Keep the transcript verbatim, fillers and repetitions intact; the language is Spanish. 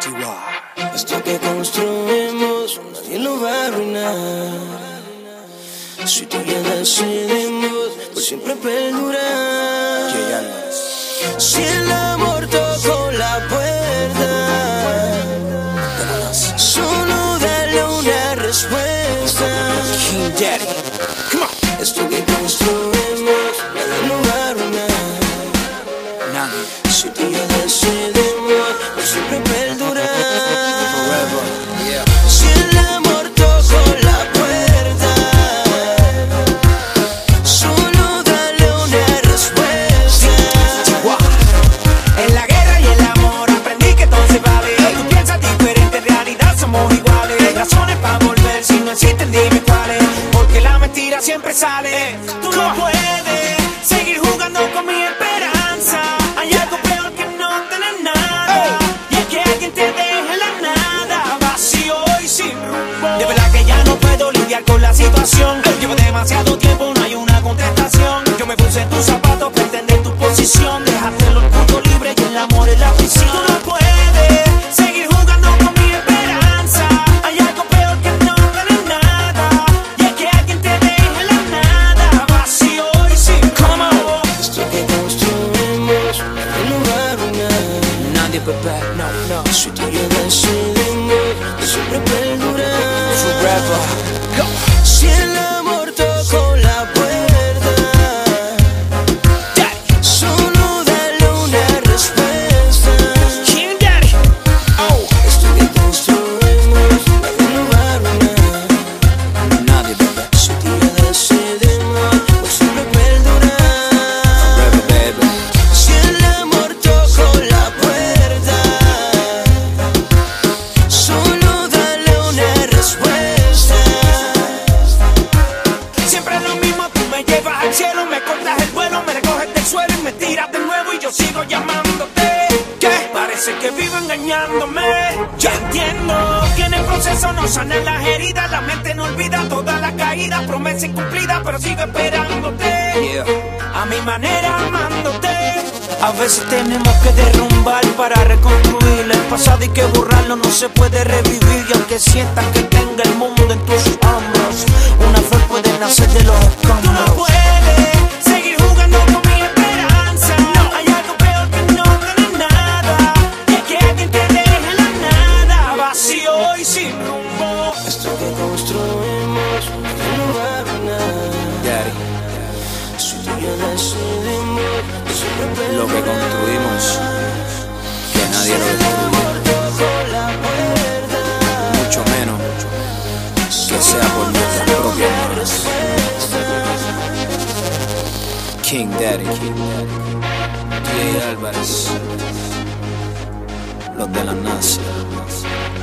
Esto que construimos nadie lo va a arruinar. Si tú ya decidimos por siempre perdurar. Si el amor tocó la puerta, solo dale una respuesta. King Daddy, come on. Esto que construimos nadie lo va a arruinar. Nadie. Si tú ya decidimos por siempre perdurar. Forever, yeah. Si el amor tocó la puerta, solo dale una respuesta. En la guerra y el amor aprendí que todo se vale. Tú piensas diferente, en realidad somos iguales. Hay razones para volver, si no existen dime cuáles. Porque la mentira siempre sale. Tú no puedes seguir jugando con mi esperanza. Hay algo peor que no tener nada, y es que alguien te deje la nada, vacío y sin rumbo. De verdad que ya no puedo lidiar con la situación. Llevo demasiado tiempo, no hay una contestación. Yo me puse en tus zapatos para entender tu posición. Dejaste el orgullo libre y el amor en la prisión. Tú no puedes seguir jugando con mi esperanza. Hay algo peor que no tener nada, y es que alguien te deje la nada, vacío y sin rumbo. Esto que construimos nadie lo va a arruinar. Nadie, bebé, no, no. Si tú ya decidimos por siempre perdurar. Forever, go. Si el amor tocó la puerta, Daddy, solo dale una respuesta. King Daddy, oh. Esto que construimos nadie lo va a arruinar. Nadie, bebé. Si tú ya decidimos por siempre perdurar. Forever, baby. Si el amor tocó la puerta, solo dale una respuesta. Siempre es lo mismo, tú me llevas al cielo, me cortas el vuelo, me recoges del suelo y me tiras de nuevo y yo sigo llamándote. ¿Qué? Parece que vivo engañándome. Yo entiendo que en el proceso no sanan las heridas, la mente no olvida todas las caídas, promesa incumplida, pero sigo esperándote. Yeah. A mi manera amándote. A veces tenemos que derrumbar para reconstruir el pasado, y que borrarlo no se puede revivir. Y aunque sientas que tenga el mundo en tus hombros, una flor puede nacer de los escombros. Tú no puedes seguir jugando con mi esperanza. No. Hay algo peor que no tener nada, y es que alguien te deje la nada, vacío y sin rumbo. Esto que construimos nadie lo va a arruinar. Daddy, Si tú ya decidimos por siempre perdurar. lo que construimos, que nadie lo El destruya, amor tocó la puerta, mucho menos que sea por nuestra propia mano. King Daddy, D A Álvarez, los de la nación.